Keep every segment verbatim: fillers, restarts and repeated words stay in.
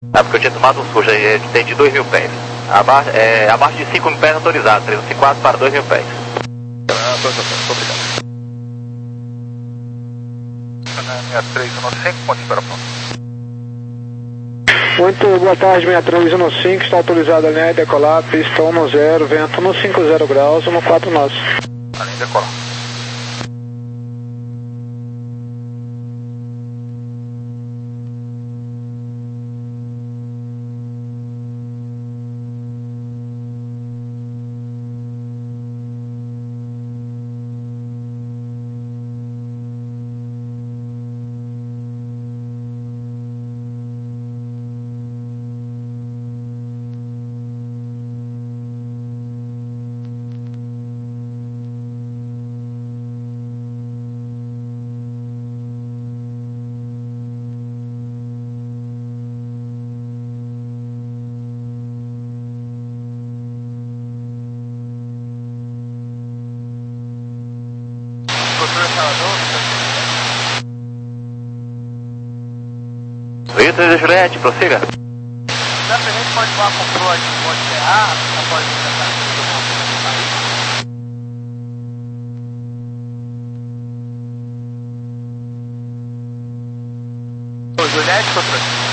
É porque eu tinha tomado um sujo, aí tem de dois mil pés. Aba é, abaixo de cinco mil pés autorizado, trezentos e quatro para dois mil pés. Ah, tô, tô, tô, obrigado. sessenta e três quinze, ponto de espera pronto. Muito boa tarde, sessenta e três quinze, está autorizado a linha e decolar, pista um zero, vento cento e cinquenta graus, quatorze nós. A linha decolar. Vitor de Juliette, prossiga. Já a gente pode voar com proa de Monte Serra, após o tratamento do país. Ô, Juliette, controle.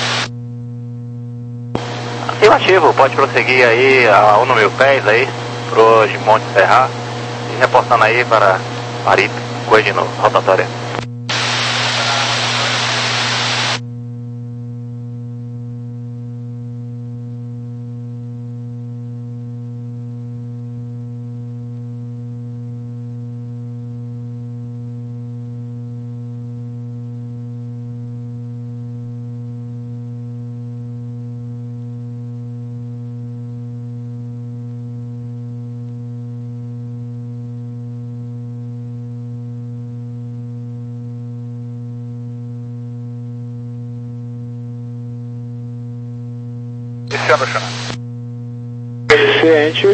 Afirmativo, pode prosseguir aí a um mil pés aí, pro de Monte Serra, e reportando aí para Maripe, coisa de novo, rotatória. Esse ano, Xana. Ciente.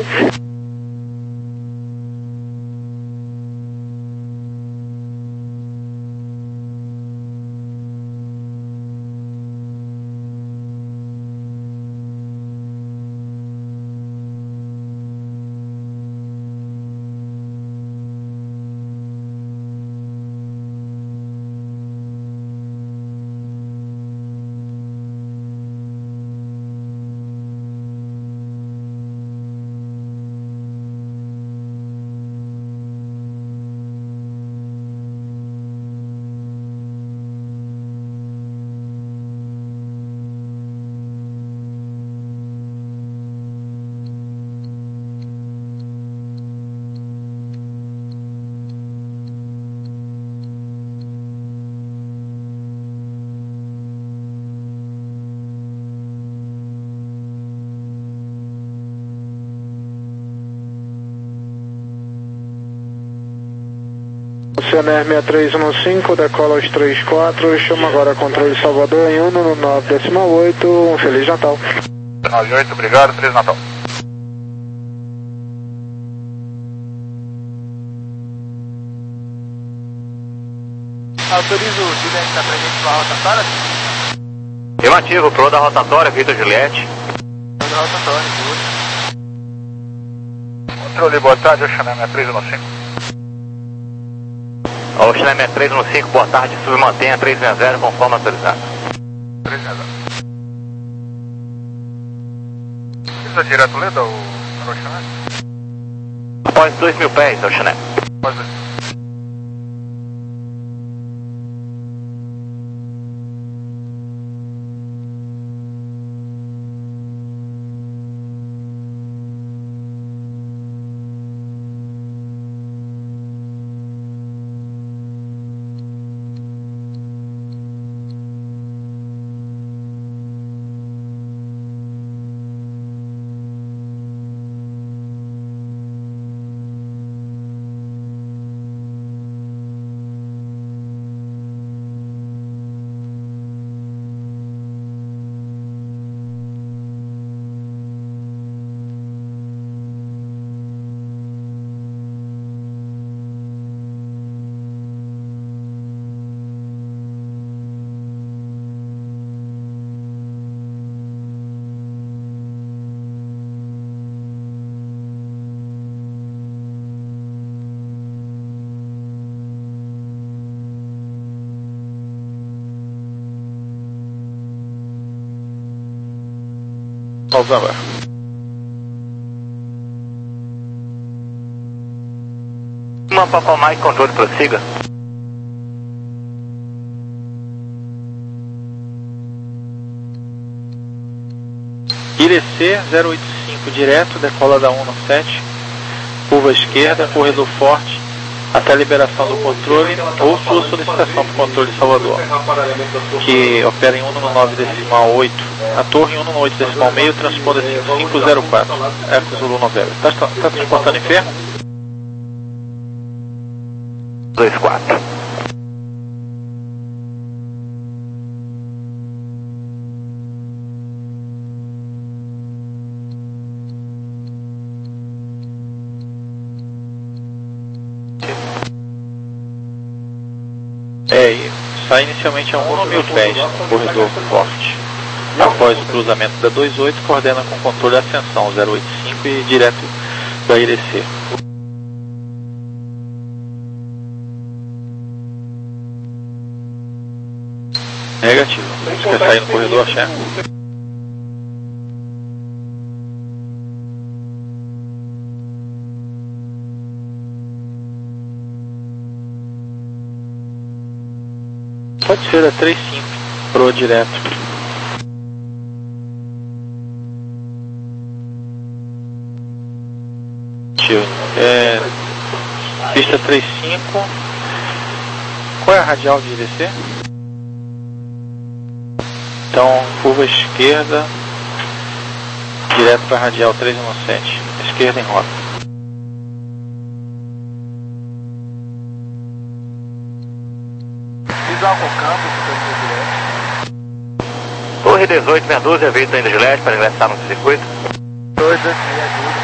C N R sessenta e três quinze, decola os três quatro, chama agora controle Salvador em um no nove decimal oito, um Feliz Natal. nove oito, obrigado, Feliz Natal. Autorizo o Juliette da presente para a rotatória? Afirmativo, pro da rotatória, Vitor Juliette. Pro da rotatória, tudo. Controle, boa tarde, Oxané sessenta e três quinze. Oxané sessenta e três quinze, boa tarde, submantenha trezentos e sessenta conforme autorizado. trezentos. Precisa direto Leda ou Oxané? Após dois mil pés, Oxané. Após dois mil. November. Uma Papa Mike, controle, prossiga. I L C zero oito cinco direto, decola da um no sete, curva esquerda, corredor forte, até a liberação do controle ou sua solicitação para o controle de Salvador, que opera em um no nove decimal oito, a torre em um no oito decimal meio, transponder cinco zero quatro, Eco Zulu November. Está tá transportando enfermo? dois quatro. É, e sai inicialmente a um mil pés, corredor forte. Após o cruzamento da vinte e oito, coordena com controle de ascensão zero oito cinco e direto da I L C. Negativo. Você quer sair no corredor, chefe? Pode ser a trinta e cinco, pro direto. É, pista trinta e cinco. Qual é a radial de I L C? Então, curva esquerda, direto para a radial três um sete, esquerda em rota. Visual com campo, direto. Torre dezoito, meia dúzia, veículo ainda de leste para ingressar no circuito. dois dois seis, ajuda.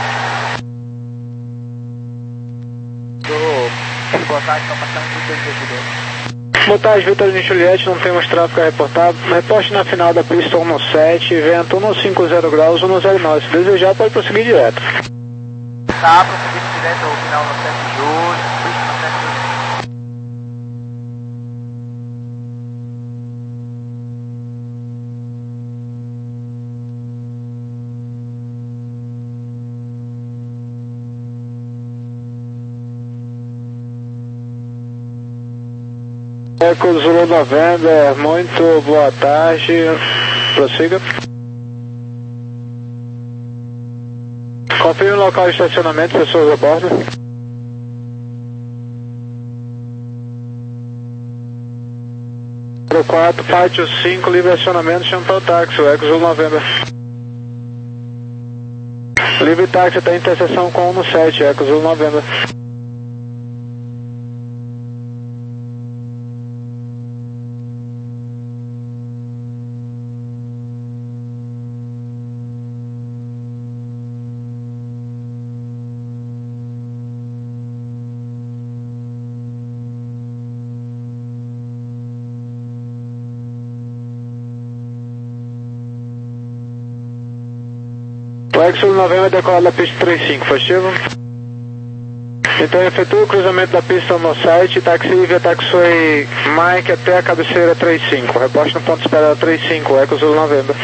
Tô botar então passando por dois dois. Montagem Vitor e Juliette, não temos tráfego a reportar. Reporte na final da pista um no sete, vento um cinquenta graus, um zero nove. Se desejar, pode prosseguir direto. Tá, prosseguindo direto ao final no sete de julho, pista no sete de julho. Eco Zulu November, muito boa tarde, prossiga. Confirme o local de estacionamento, pessoas a bordo. quatro, pátio cinco, livre acionamento, Chantal Táxi, Eco Zulu November. Livre táxi está em interseção com um no sete, Eco Zulu November. O Exxon November decola da pista trinta e cinco, positivo. Então efetua o cruzamento da pista no site, táxi via taxiway Mike até a cabeceira trinta e cinco. Reposte no ponto de espera trinta e cinco, Eco Zulu November.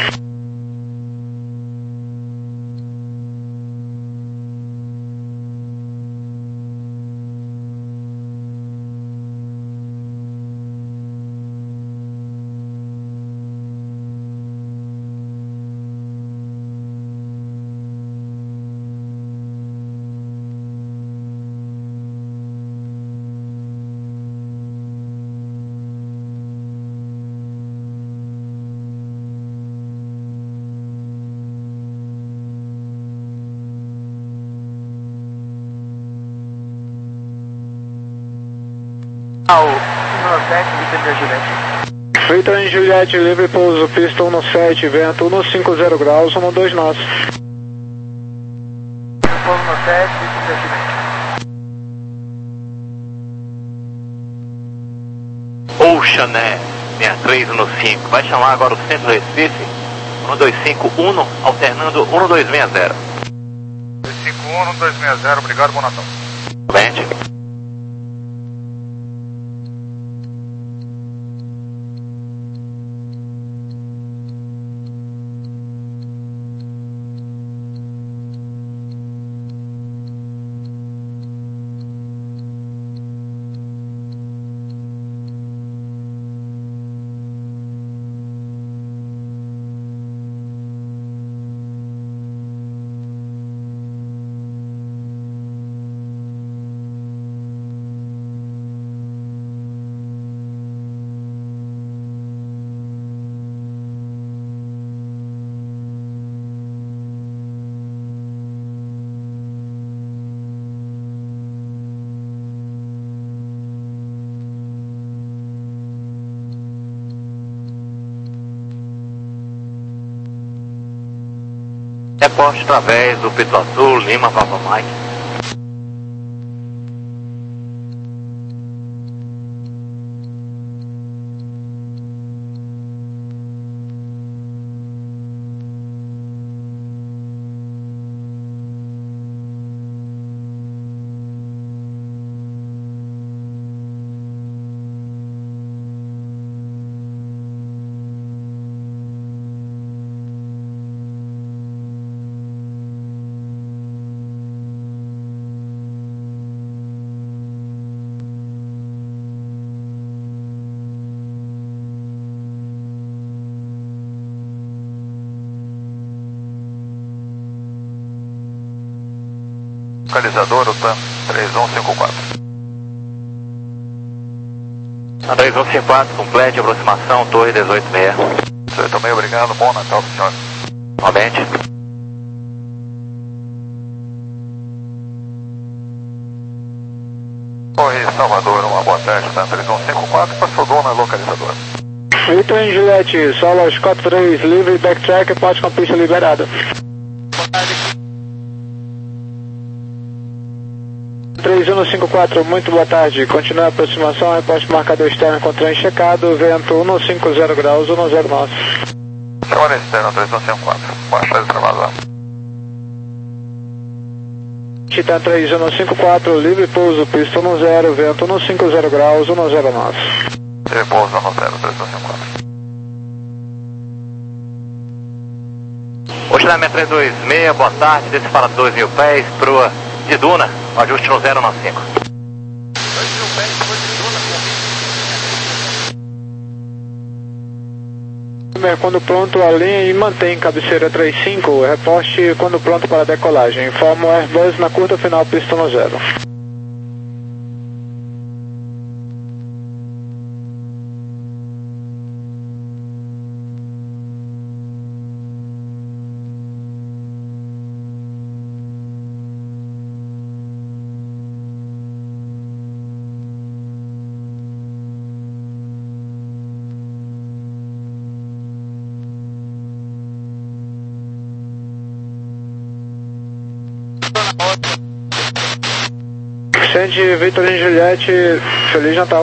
Ah, o um no sete, Vitor e Juliette. Vitor e Juliette, livre pouso, pista um no sete, vento um cinquenta graus, um dois nove. um no sete, Vitor e Juliette. Ocean Air, sessenta e três no cinco. Vai chamar agora o centro do Recife, um dois cinco um, alternando um dois seis zero. dois cinco um, um dois seis zero, obrigado, bom Natal. Vente. Reporte através do Pito Azul, Lima, Papa Mike. Localizador, O T A M três um cinco quatro. três um cinco quatro, complete, aproximação, torre dezoito seis. dezoito seis, obrigado, bom Natal, senhor. Novamente. Torre Salvador, uma boa tarde, tá? três um cinco quatro, passou dona localizador. Vitor em Juliette, solo Scott três, livre, backtrack, parte com pista liberada. três um cinco quatro, muito boa tarde. Continua a aproximação, reposte marcador externo com trem checado, vento cento e cinquenta graus, cento e nove. Senhora externa três um cinco quatro, baixa de travasão. Titan três um cinco quatro, livre pouso, pista um zero, vento cento e cinquenta graus, cento e nove. Livre pouso um zero, três um cinco quatro. Oscilamento três dois seis, boa tarde, desse para dois mil pés, proa de Duna, ajuste no zero nove cinco. dois mil pés, depois de Duna, Quando pronto, alinha e mantém cabeceira trinta e cinco, reposte quando pronto para decolagem. Informa o Airbus na curta final, pista um zero. Vicente, Vitor e Juliette, Feliz Natal.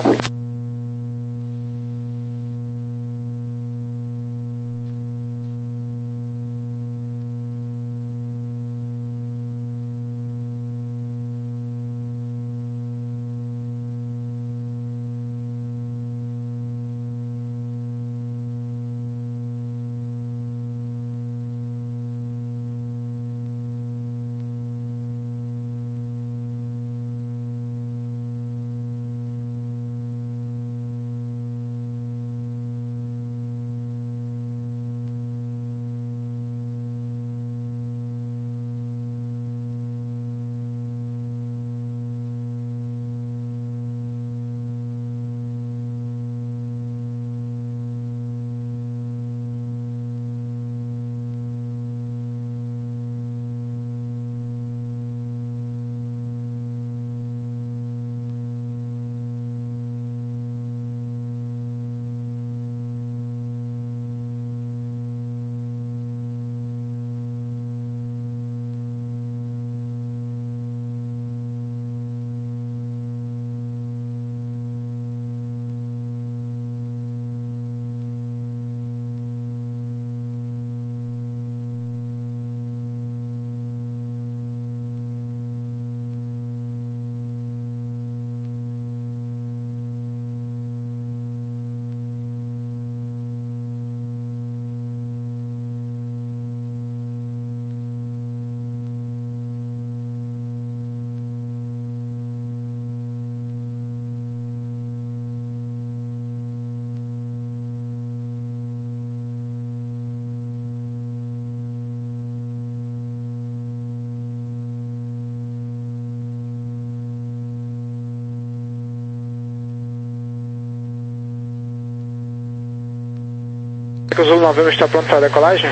O Zulu Novembro está pronto para a decolagem?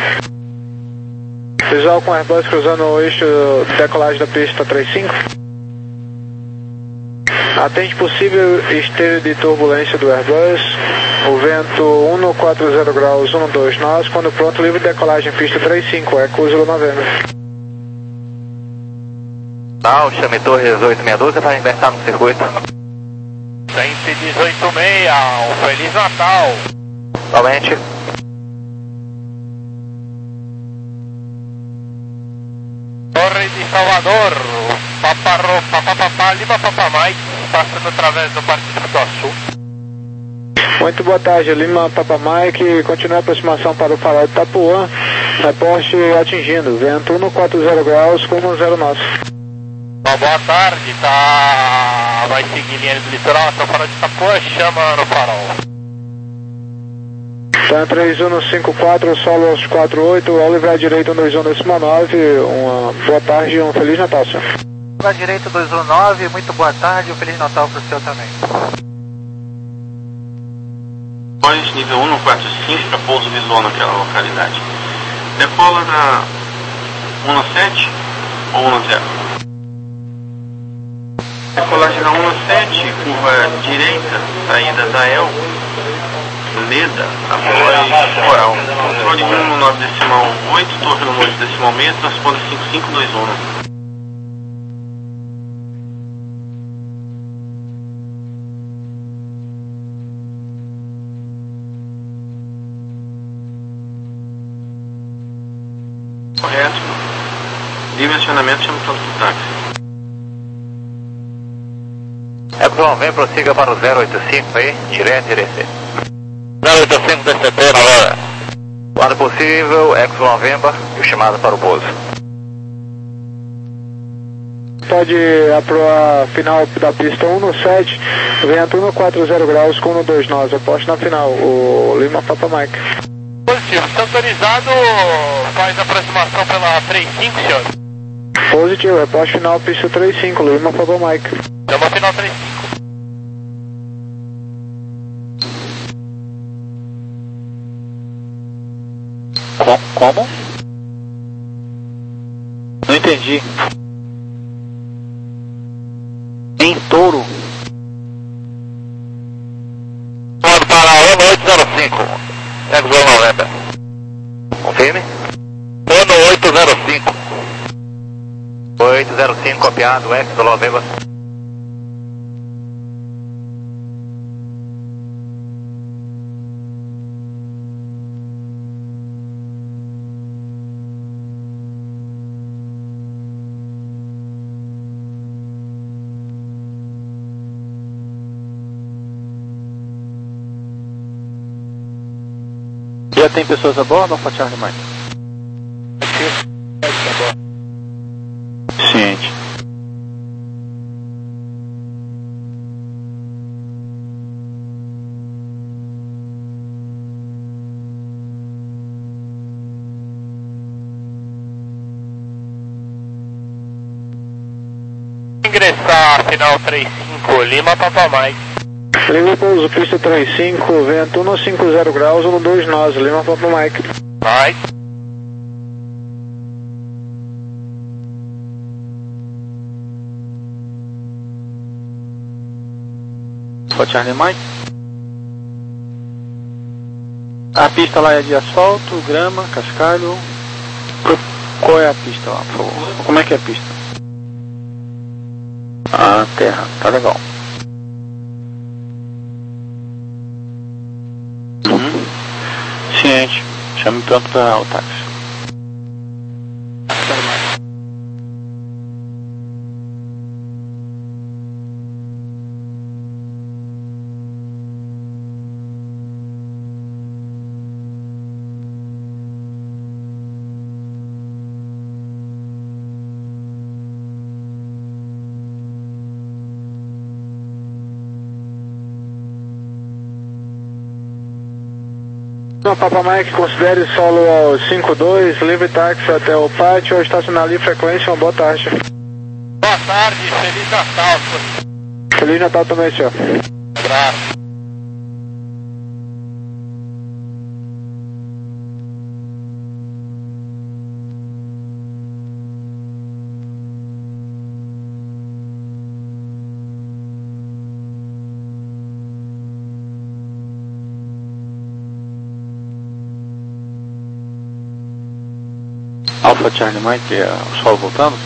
Visual com Airbus cruzando o eixo de decolagem da pista trinta e cinco. Atende possível esteira de turbulência do Airbus. O vento um no quatro zero graus, um no dois nós. Quando pronto, livre de decolagem, pista trinta e cinco, Eco Zulu November. Não, chame Torres oito seis dois para inversar no circuito. cento e dezoito seis, um Feliz Natal. Somente. Torre de Salvador, Paparro, Papapá, Lima Papamai, passando através do Parque do Iguaçu. Muito boa tarde, Lima Papa Mike, continua a aproximação para o farol de Itapuã, reporte atingindo, vento um no quatro zero graus, com um zero nós. Uma boa tarde, tá, vai seguir linha do litoral, até o farol de Itapuã, chama no farol. Tá três um no cinco quatro, solo aos quatro oito, Oliver à direita dois um décimo nove, uma boa tarde e um Feliz Natal, senhor. À direita dois um nove, muito boa tarde e um Feliz Natal para o senhor também. Nível um no quatro cinco para pouso visual naquela localidade. Decola na um no sete ou um no zero? Decolagem na um no sete, curva direita, saída da El, Leda, após Coral. Controle um no nove decimal oito, torre no oito decimal meio, transponder cinco cinco dois um. Correto. Dimensionamento chama tanto do táxi. Epsilon, vem, prossiga para o zero oito cinco aí, direto e D C. zero oito cinco D C T na hora. Quando possível, Epsilon Vemba e o chamado para o pouso. Pode aproar final da pista um no sete, vento um no quatro zero graus, com um no dois nós, aposto na final, o Lima Papa Mike. Positivo, se autorizado, faz a aproximação pela trinta e cinco, senhor. Positivo, reposte final, pista trinta e cinco, Lima Papa Mike. Chama final trinta e cinco. Com, como? Não entendi. Em touro. Pode para um oito zero cinco, Epsilon November. Confirme. um oito zero cinco. oito zero cinco copiado, Epsilon November. Já tem pessoas a bordo ou só Charlie Mike? Ciente. Ingressar final trinta e cinco, Lima Papa Mike. Liga pouso, pista trinta e cinco, vento um no cinco zero graus, um no dois nós, Lima Papa Mike. Mike. Só Charlie Mike. A pista lá é de asfalto, grama, cascalho. Qual é a pista lá, por favor? Como é que é a pista? Ah, terra, tá legal. Uhum. Ciente, chame pronto para o táxi. Lima Papa Mike, considere solo ao cinco dois, livre táxi até o pátio ou estacionar ali frequência, uma boa tarde. Boa tarde, Feliz Natal. Feliz Natal também, senhor. Abraço. Alpha Charlie Mike, é o solo voltando.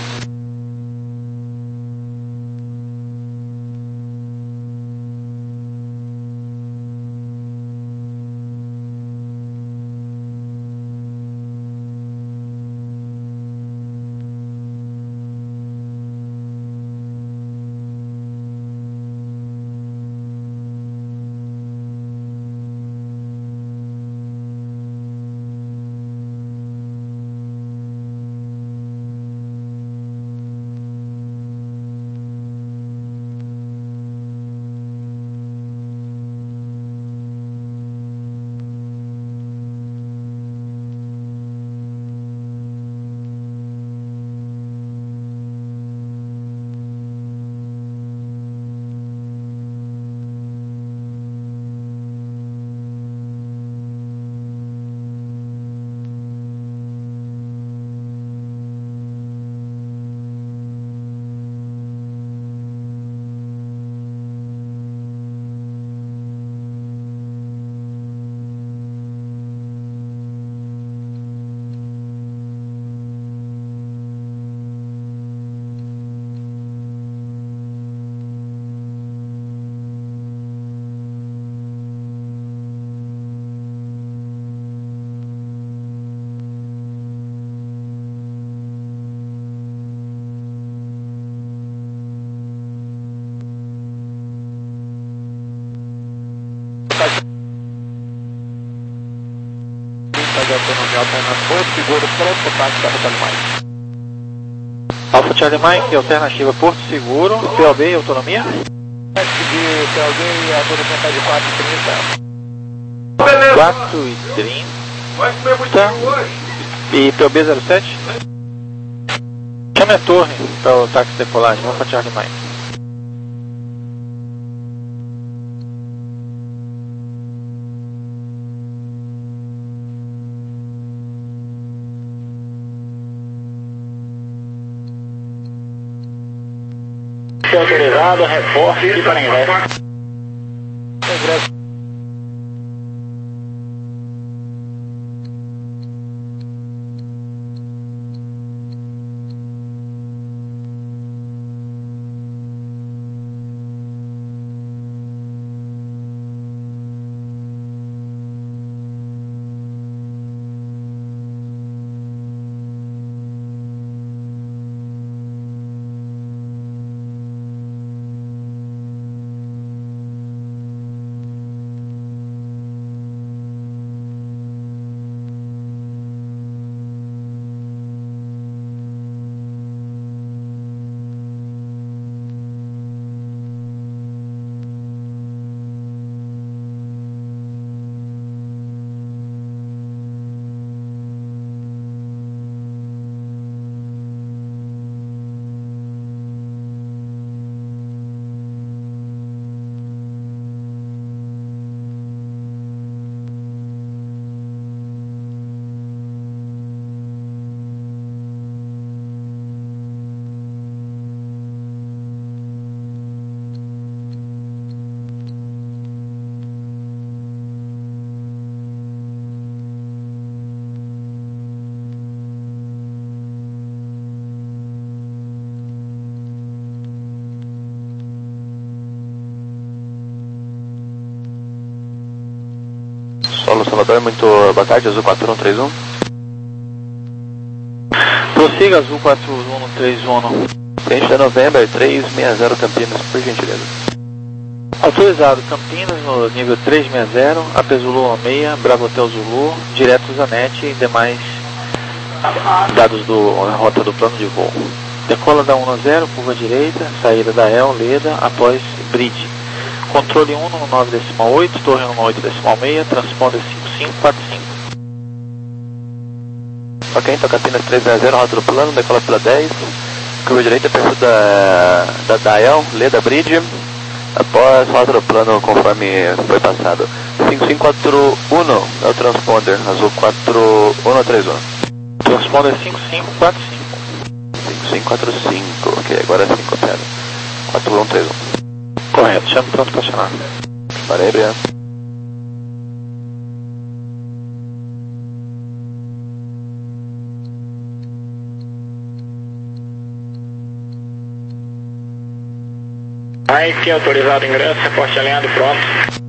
Alpha Charlie Mike, alternativa Porto Seguro, P O B e autonomia? P O B e autonomia está de quatro e trinta. quatro e trinta. Vai comer muito hoje. E P O B zero sete? Chame a torre para o táxi de decolagem, Alpha Charlie Mike. Autorizado, reforço e para ingresso. Solo Salvador, muito boa tarde, Azul quatro um três um. Prossiga, Azul quatro um três um. Frente da November três seis zero Campinas, por gentileza. Autorizado, Campinas no nível três seis zero, A P Zulu seis, Bravo Hotel Zulu, direto Zanetti e demais dados do, na rota do plano de voo. Decola da um zero, curva direita, saída da E L, Leda, após bridge. Controle um no nove decimal oito, torre no oito decimal seis, transponder cinco cinco quatro cinco. Ok, então Campinas três seis zero, rota do plano, decola pela dez, curva direita, perfil da, da, da E L, Leda Bridge, após rota do plano conforme foi passado. cinco cinco quatro um é o transponder, Azul quatro um três um. Transponder cinco cinco quatro cinco. cinco cinco quatro cinco, ok, agora sim, copiado. quatro um três um. Correto, chame pronto para estacionar. Valeu, obrigado. Mike, autorizado ingresso, reporte alinhado, pronto.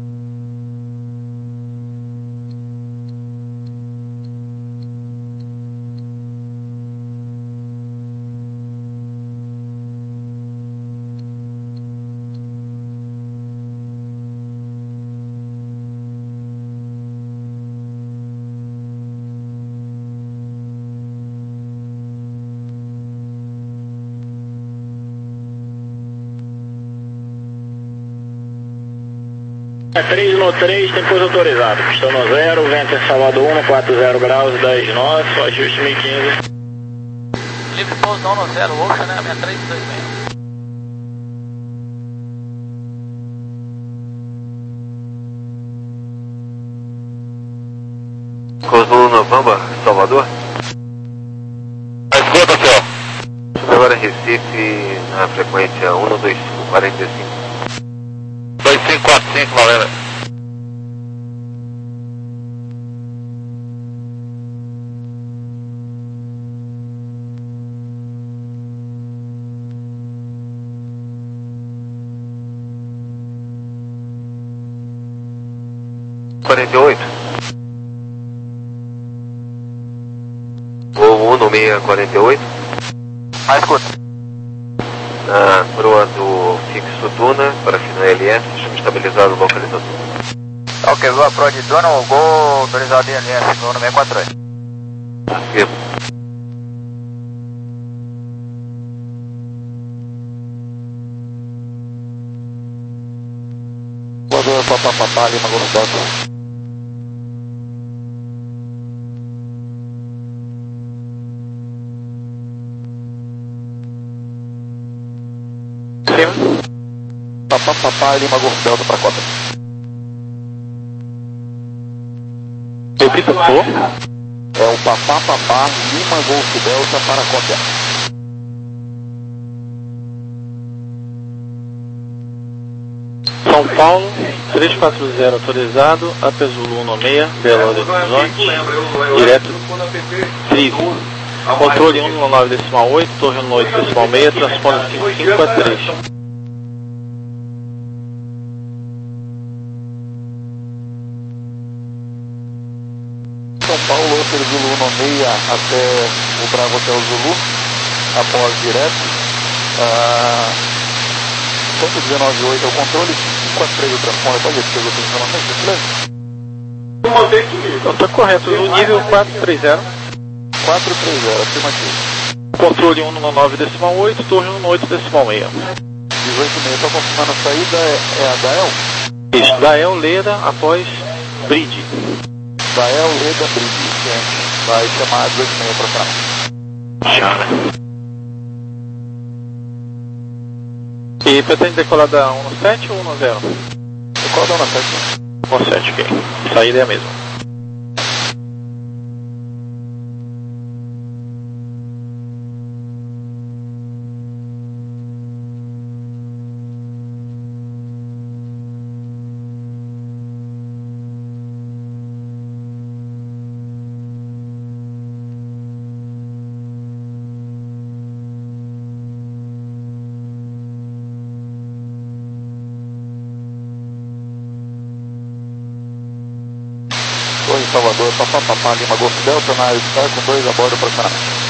É três no três, tem pouso autorizado. Estou no zero, vento em Salvador um, quatro zero graus, dez nós, só ajuste mil e quinze. Livre pouso não no zero, Ocean, né? Minha três dois seis. Cosmo Novamba, Salvador. Escuta, senhor. Agora Recife na frequência um dois cinco quatro cinco. dois cinco quatro cinco, valendo. quarenta e oito. Voo um no seis quarenta e oito. Ah, escuta. Na proa do fixo Duna, para final L S, chama estabilizado localizador. Ok, vou a proa de Duna, o gol autorizado em L S, gol no seis quatro oito. Vivo. Voador, papapá, Lima, Golf Delta. Papá, papá, Lima, Golf Delta para Cota. Repita, por favor. É o papá, papá, Lima, Golf Delta para Cota. São Paulo, trezentos e quarenta autorizado, Apesulu um no seis, Belo Horizonte, direto Trigo. Controle um no nove decimal oito, torre no oito decimal seis, transponder cinco cinco a três. São Paulo, Hotel Zulu no seis até o Bravo Hotel Zulu, após direto. Ah, cento e dezenove ponto oito é o controle, cinco a três o transponder, pode ver, pegou tudo normalmente, beleza? Então tá correto, o nível quatrocentos e trinta. quatro três zero, afirmativo. Controle um no nove decimal oito, torre no oito decimal seis. dezoito e meio, estou confirmando a saída, é, é a Dael? Isso, Dael Leda após Bridge. Dael Leda Bridge, gente. Vai chamar dezoito e meio para cá. Chama. E pretende decolar da um no sete ou um no zero? Qual da uma sete? um no sete, ok. Saída é a mesma. Torre Salvador, papá, papá, Lima, Golf Delta, na área de Star com dois a bordo aproximadamente.